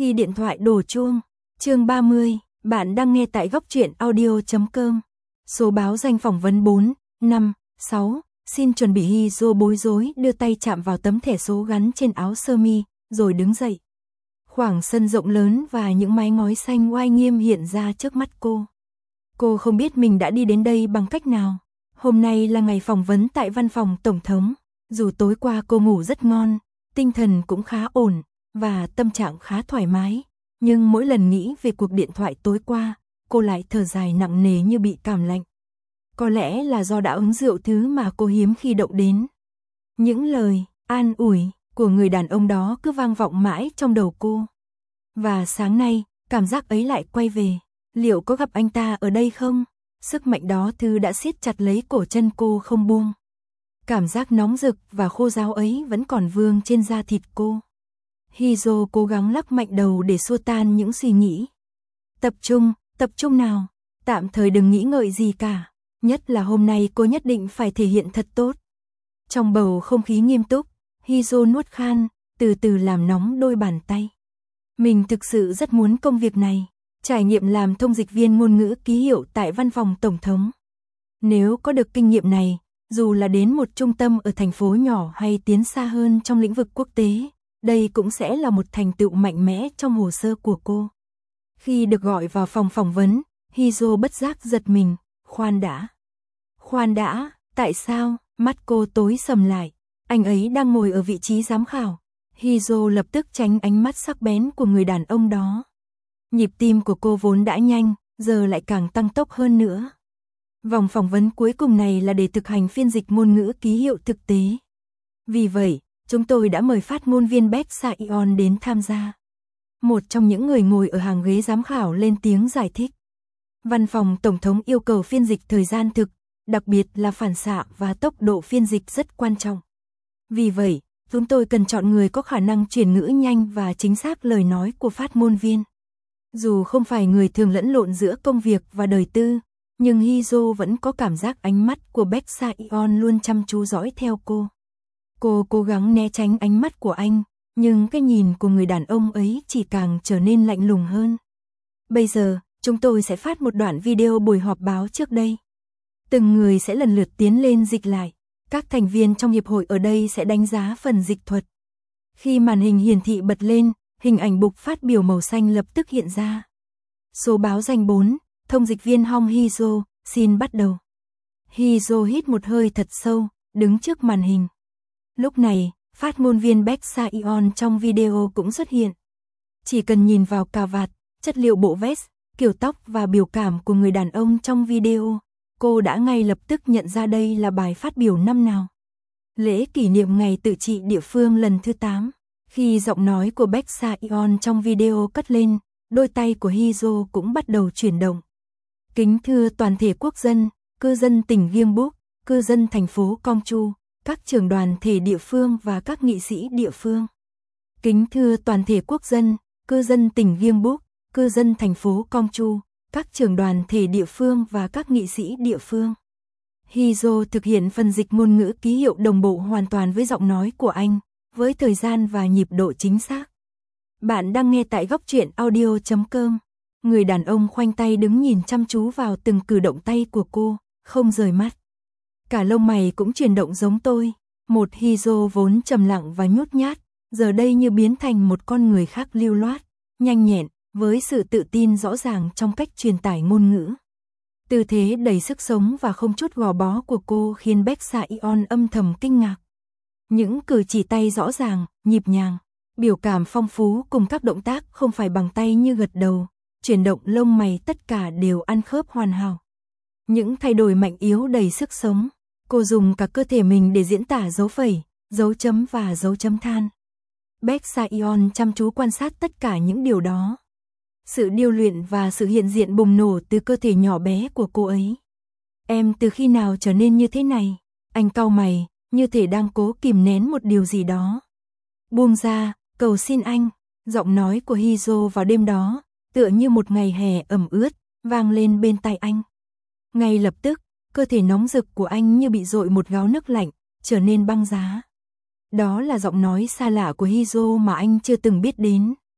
Khi điện thoại đổ chuông, chương 30, bạn đang nghe tại góc truyện audio.com. Số báo danh phỏng vấn 4, 5, 6, xin chuẩn bị. Hyo bối rối đưa tay chạm vào tấm thẻ số gắn trên áo sơ mi, rồi đứng dậy. Khoảng sân rộng lớn và những mái ngói xanh oai nghiêm hiện ra trước mắt cô. Cô không biết mình đã đi đến đây bằng cách nào. Hôm nay là ngày phỏng vấn tại văn phòng tổng thống. Dù tối qua cô ngủ rất ngon, tinh thần cũng khá ổn, và tâm trạng khá thoải mái, nhưng mỗi lần nghĩ về cuộc điện thoại tối qua, cô lại thở dài nặng nề như bị cảm lạnh. Có lẽ là do đã uống rượu, thứ mà cô hiếm khi động đến. Những lời an ủi của người đàn ông đó cứ vang vọng mãi trong đầu cô. Và sáng nay, cảm giác ấy lại quay về. Liệu có gặp anh ta ở đây không? Sức mạnh đó thứ đã siết chặt lấy cổ chân cô không buông. Cảm giác nóng rực và khô ráo ấy vẫn còn vương trên da thịt cô. Hyo cố gắng lắc mạnh đầu để xua tan những suy nghĩ. Tập trung nào, tạm thời đừng nghĩ ngợi gì cả. Nhất là hôm nay cô nhất định phải thể hiện thật tốt. Trong bầu không khí nghiêm túc, Hyo nuốt khan, từ từ làm nóng đôi bàn tay. Mình thực sự rất muốn công việc này, trải nghiệm làm thông dịch viên ngôn ngữ ký hiệu tại văn phòng tổng thống. Nếu có được kinh nghiệm này, dù là đến một trung tâm ở thành phố nhỏ hay tiến xa hơn trong lĩnh vực quốc tế, đây cũng sẽ là một thành tựu mạnh mẽ trong hồ sơ của cô. Khi được gọi vào phòng phỏng vấn, Hyo bất giác giật mình. Khoan đã, tại sao? Mắt cô tối sầm lại. Anh ấy đang ngồi ở vị trí giám khảo. Hyo lập tức tránh ánh mắt sắc bén của người đàn ông đó. Nhịp tim của cô vốn đã nhanh, giờ lại càng tăng tốc hơn nữa. Vòng phỏng vấn cuối cùng này là để thực hành phiên dịch ngôn ngữ ký hiệu thực tế. Vì vậy, chúng tôi đã mời phát ngôn viên Baek Sa-yeon đến tham gia. Một trong những người ngồi ở hàng ghế giám khảo lên tiếng giải thích. Văn phòng tổng thống yêu cầu phiên dịch thời gian thực, đặc biệt là phản xạ và tốc độ phiên dịch rất quan trọng. Vì vậy, chúng tôi cần chọn người có khả năng chuyển ngữ nhanh và chính xác lời nói của phát ngôn viên. Dù không phải người thường lẫn lộn giữa công việc và đời tư, nhưng Hyo vẫn có cảm giác ánh mắt của Baek Sa-yeon luôn chăm chú dõi theo cô. Cô cố gắng né tránh ánh mắt của anh, nhưng cái nhìn của người đàn ông ấy chỉ càng trở nên lạnh lùng hơn. Bây giờ, chúng tôi sẽ phát một đoạn video buổi họp báo trước đây. Từng người sẽ lần lượt tiến lên dịch lại. Các thành viên trong hiệp hội ở đây sẽ đánh giá phần dịch thuật. Khi màn hình hiển thị bật lên, hình ảnh bục phát biểu màu xanh lập tức hiện ra. Số báo danh 4, thông dịch viên Hong Hyo, xin bắt đầu. Hyo hít một hơi thật sâu, đứng trước màn hình. Lúc này, phát ngôn viên Baek Sa-yeon trong video cũng xuất hiện. Chỉ cần nhìn vào cà vạt, chất liệu bộ vest, kiểu tóc và biểu cảm của người đàn ông trong video, cô đã ngay lập tức nhận ra đây là bài phát biểu năm nào. Lễ kỷ niệm ngày tự trị địa phương lần thứ 8. Khi giọng nói của Baek Sa-yeon trong video cất lên, đôi tay của Hyo cũng bắt đầu chuyển động. Kính thưa toàn thể quốc dân, cư dân tỉnh Gyeongbuk, cư dân thành phố Gyeongju, các trưởng đoàn thể địa phương và các nghị sĩ địa phương. Kính thưa toàn thể quốc dân, cư dân tỉnh Gyeongbuk, cư dân thành phố Gyeongju, các trưởng đoàn thể địa phương và các nghị sĩ địa phương. Hyo thực hiện phần dịch ngôn ngữ ký hiệu đồng bộ hoàn toàn với giọng nói của anh, với thời gian và nhịp độ chính xác. Bạn đang nghe tại góc truyện audio.com. Người đàn ông khoanh tay đứng nhìn chăm chú vào từng cử động tay của cô, không rời mắt. Cả lông mày cũng chuyển động giống tôi. Một Hyo vốn trầm lặng và nhút nhát, giờ đây như biến thành một con người khác lưu loát, nhanh nhẹn, với sự tự tin rõ ràng trong cách truyền tải ngôn ngữ. Tư thế đầy sức sống và không chút gò bó của cô khiến Baek Sa-yeon âm thầm kinh ngạc. Những cử chỉ tay rõ ràng, nhịp nhàng, biểu cảm phong phú cùng các động tác không phải bằng tay như gật đầu, chuyển động lông mày, tất cả đều ăn khớp hoàn hảo. Những thay đổi mạnh yếu đầy sức sống, cô dùng cả cơ thể mình để diễn tả dấu phẩy, dấu chấm và dấu chấm than. Baek Sa-yeon chăm chú quan sát tất cả những điều đó. Sự điêu luyện và sự hiện diện bùng nổ từ cơ thể nhỏ bé của cô ấy. Em từ khi nào trở nên như thế này? Anh cau mày, như thể đang cố kìm nén một điều gì đó. Buông ra, cầu xin anh. Giọng nói của Hyo vào đêm đó, tựa như một ngày hè ẩm ướt, vang lên bên tai anh. Ngay lập tức, cơ thể nóng rực của anh như bị dội một gáo nước lạnh, trở nên băng giá. Đó là giọng nói xa lạ của Hyo mà anh chưa từng biết đến.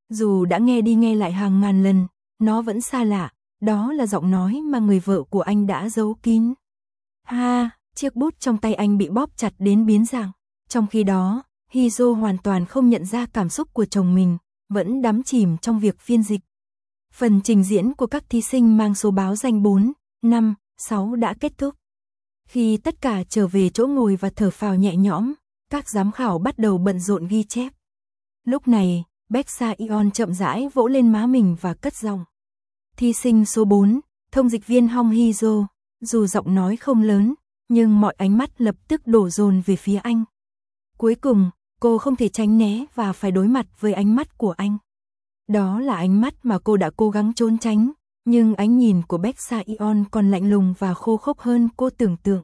Dù đã nghe đi nghe lại hàng ngàn lần, nó vẫn xa lạ, đó là giọng nói mà người vợ của anh đã giấu kín. Ha, chiếc bút trong tay anh bị bóp chặt đến biến dạng. Trong khi đó, Hizo hoàn toàn không nhận ra cảm xúc của chồng mình, vẫn đắm chìm trong việc phiên dịch. Phần trình diễn của các thí sinh mang số báo danh 4, 5, 6 đã kết thúc. Khi tất cả trở về chỗ ngồi và thở phào nhẹ nhõm, các giám khảo bắt đầu bận rộn ghi chép. Lúc này, Baek Sa-yeon chậm rãi vỗ lên má mình và cất giọng. Thí sinh số 4, thông dịch viên Hong Hizo, dù giọng nói không lớn, nhưng mọi ánh mắt lập tức đổ dồn về phía anh. Cuối cùng, cô không thể tránh né và phải đối mặt với ánh mắt của anh. Đó là ánh mắt mà cô đã cố gắng trốn tránh, nhưng ánh nhìn của Baek Sa-yeon còn lạnh lùng và khô khốc hơn cô tưởng tượng.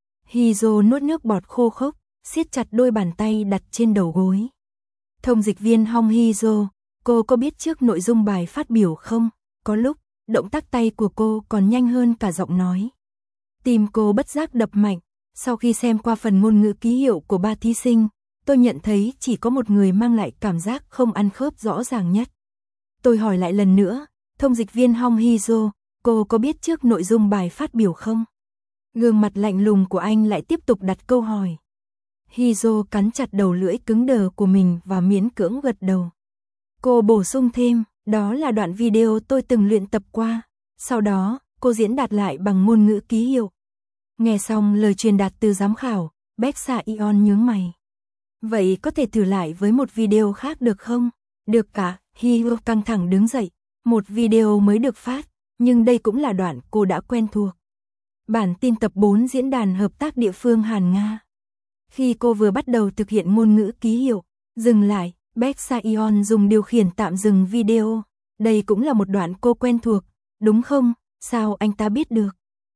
Hizo nuốt nước bọt khô khốc, siết chặt đôi bàn tay đặt trên đầu gối. Thông dịch viên Hong Hizo, cô có biết trước nội dung bài phát biểu không? Có lúc, động tác tay của cô còn nhanh hơn cả giọng nói. Tim cô bất giác đập mạnh, sau khi xem qua phần ngôn ngữ ký hiệu của 3 thí sinh, tôi nhận thấy chỉ có một người mang lại cảm giác không ăn khớp rõ ràng nhất. Tôi hỏi lại lần nữa, thông dịch viên Hong Hizo, cô có biết trước nội dung bài phát biểu không? Gương mặt lạnh lùng của anh lại tiếp tục đặt câu hỏi. Hizo cắn chặt đầu lưỡi cứng đờ của mình và miễn cưỡng gật đầu. Cô bổ sung thêm, đó là đoạn video tôi từng luyện tập qua. Sau đó, cô diễn đạt lại bằng ngôn ngữ ký hiệu. Nghe xong lời truyền đạt từ giám khảo, Baek Sa-yeon nhướng mày. Vậy có thể thử lại với một video khác được không? Được cả, Hizo căng thẳng đứng dậy. Một video mới được phát, nhưng đây cũng là đoạn cô đã quen thuộc. Bản tin tập 4 diễn đàn hợp tác địa phương Hàn-Nga. Khi cô vừa bắt đầu thực hiện ngôn ngữ ký hiệu, dừng lại, Baek Sa-yeon dùng điều khiển tạm dừng video. Đây cũng là một đoạn cô quen thuộc, đúng không? Sao anh ta biết được?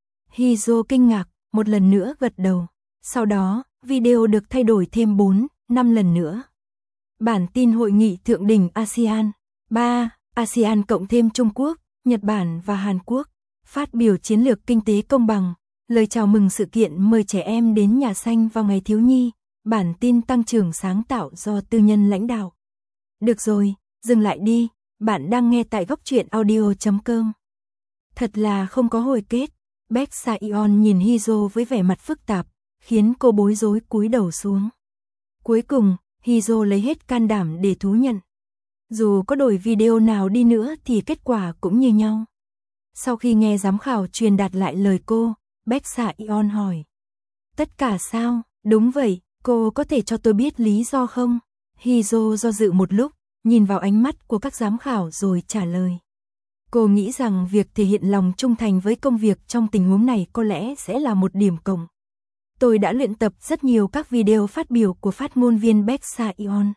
Hizo kinh ngạc, một lần nữa gật đầu. Sau đó, video được thay đổi thêm 4, 5 lần nữa. Bản tin hội nghị thượng đỉnh ASEAN 3, ASEAN cộng thêm Trung Quốc, Nhật Bản và Hàn Quốc. Phát biểu chiến lược kinh tế công bằng, lời chào mừng sự kiện mời trẻ em đến nhà xanh vào ngày thiếu nhi, bản tin tăng trưởng sáng tạo do tư nhân lãnh đạo. Được rồi, dừng lại đi, bạn đang nghe tại góc truyện audio.com. Thật là không có hồi kết, Baek Sa-yeon nhìn Hizo với vẻ mặt phức tạp, khiến cô bối rối cúi đầu xuống. Cuối cùng, Hizo lấy hết can đảm để thú nhận. Dù có đổi video nào đi nữa thì kết quả cũng như nhau. Sau khi nghe giám khảo truyền đạt lại lời cô, Baek Sa-yeon hỏi. Tất cả sao? Đúng vậy, cô có thể cho tôi biết lý do không? Hizo do dự một lúc, nhìn vào ánh mắt của các giám khảo rồi trả lời. Cô nghĩ rằng việc thể hiện lòng trung thành với công việc trong tình huống này có lẽ sẽ là một điểm cộng. Tôi đã luyện tập rất nhiều các video phát biểu của phát ngôn viên Baek Sa-yeon.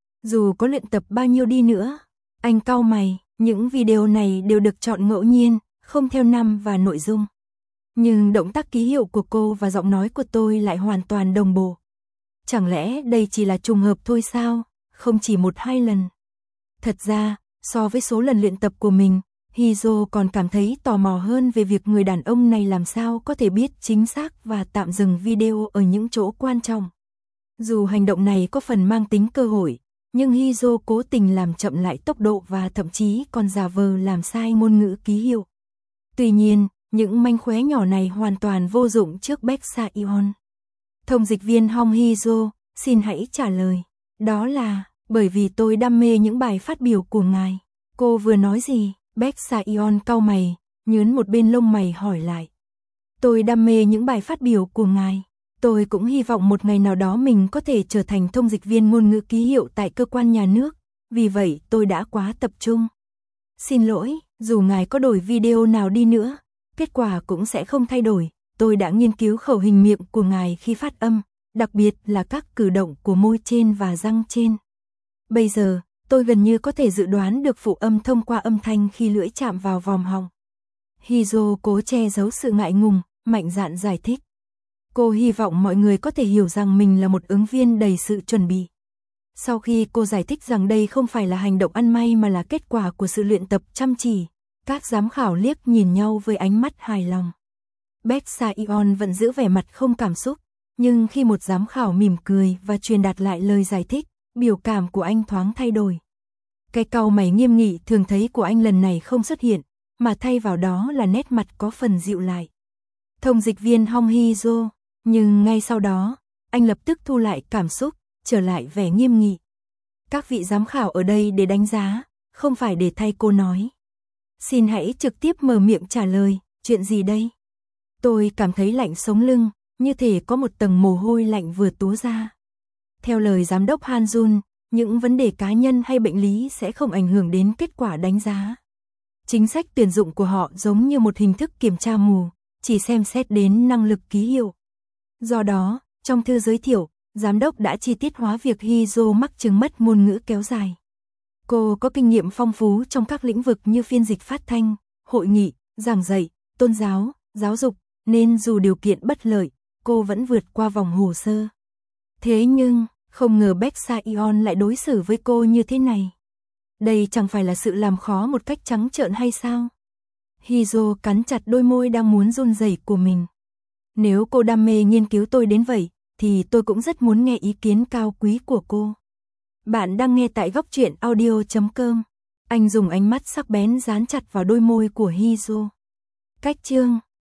Dù có luyện tập bao nhiêu đi nữa, anh cau mày, những video này đều được chọn ngẫu nhiên, không theo năm và nội dung. Nhưng động tác ký hiệu của cô và giọng nói của tôi lại hoàn toàn đồng bộ. Chẳng lẽ đây chỉ là trùng hợp thôi sao? Không chỉ 1-2 lần. Thật ra, so với số lần luyện tập của mình, Hizo còn cảm thấy tò mò hơn về việc người đàn ông này làm sao có thể biết chính xác và tạm dừng video ở những chỗ quan trọng. Dù hành động này có phần mang tính cơ hội, nhưng Hizo cố tình làm chậm lại tốc độ và thậm chí còn giả vờ làm sai ngôn ngữ ký hiệu. Tuy nhiên, những manh khóe nhỏ này hoàn toàn vô dụng trước Baek Sa-yeon. Thông dịch viên Hong Hizo, xin hãy trả lời. Đó là, bởi vì tôi đam mê những bài phát biểu của ngài. Cô vừa nói gì? Baek Sa-yeon cau mày, nhướng một bên lông mày hỏi lại. Tôi đam mê những bài phát biểu của ngài. Tôi cũng hy vọng một ngày nào đó mình có thể trở thành thông dịch viên ngôn ngữ ký hiệu tại cơ quan nhà nước. Vì vậy tôi đã quá tập trung. Xin lỗi, dù ngài có đổi video nào đi nữa, kết quả cũng sẽ không thay đổi. Tôi đã nghiên cứu khẩu hình miệng của ngài khi phát âm, đặc biệt là các cử động của môi trên và răng trên. Bây giờ, tôi gần như có thể dự đoán được phụ âm thông qua âm thanh khi lưỡi chạm vào vòm họng. Hizo cố che giấu sự ngại ngùng, mạnh dạn giải thích. Cô hy vọng mọi người có thể hiểu rằng mình là một ứng viên đầy sự chuẩn bị. Sau khi cô giải thích rằng đây không phải là hành động ăn may mà là kết quả của sự luyện tập chăm chỉ, các giám khảo liếc nhìn nhau với ánh mắt hài lòng. Baek Sa-yeon vẫn giữ vẻ mặt không cảm xúc, nhưng khi một giám khảo mỉm cười và truyền đạt lại lời giải thích, biểu cảm của anh thoáng thay đổi. Cái cau mày nghiêm nghị thường thấy của anh lần này không xuất hiện, mà thay vào đó là nét mặt có phần dịu lại. Thông dịch viên Hong Hee-jo, nhưng ngay sau đó, anh lập tức thu lại cảm xúc, trở lại vẻ nghiêm nghị. Các vị giám khảo ở đây để đánh giá, không phải để thay cô nói. Xin hãy trực tiếp mở miệng trả lời, chuyện gì đây? Tôi cảm thấy lạnh sống lưng, như thể có một tầng mồ hôi lạnh vừa túa ra. Theo lời giám đốc Han Jun, những vấn đề cá nhân hay bệnh lý sẽ không ảnh hưởng đến kết quả đánh giá. Chính sách tuyển dụng của họ giống như một hình thức kiểm tra mù, chỉ xem xét đến năng lực ký hiệu. Do đó, trong thư giới thiệu, giám đốc đã chi tiết hóa việc Hee-jo mắc chứng mất ngôn ngữ kéo dài. Cô có kinh nghiệm phong phú trong các lĩnh vực như phiên dịch phát thanh, hội nghị, giảng dạy, tôn giáo, giáo dục, nên dù điều kiện bất lợi, cô vẫn vượt qua vòng hồ sơ. Thế nhưng, không ngờ Baek Sa-yeon lại đối xử với cô như thế này. Đây chẳng phải là sự làm khó một cách trắng trợn hay sao? Hee-jo cắn chặt đôi môi đang muốn run rẩy của mình. Nếu cô đam mê nghiên cứu tôi đến vậy, thì tôi cũng rất muốn nghe ý kiến cao quý của cô. Bạn đang nghe tại góc truyện audio.com. Anh dùng ánh mắt sắc bén dán chặt vào đôi môi của Hee-jo. Cách chương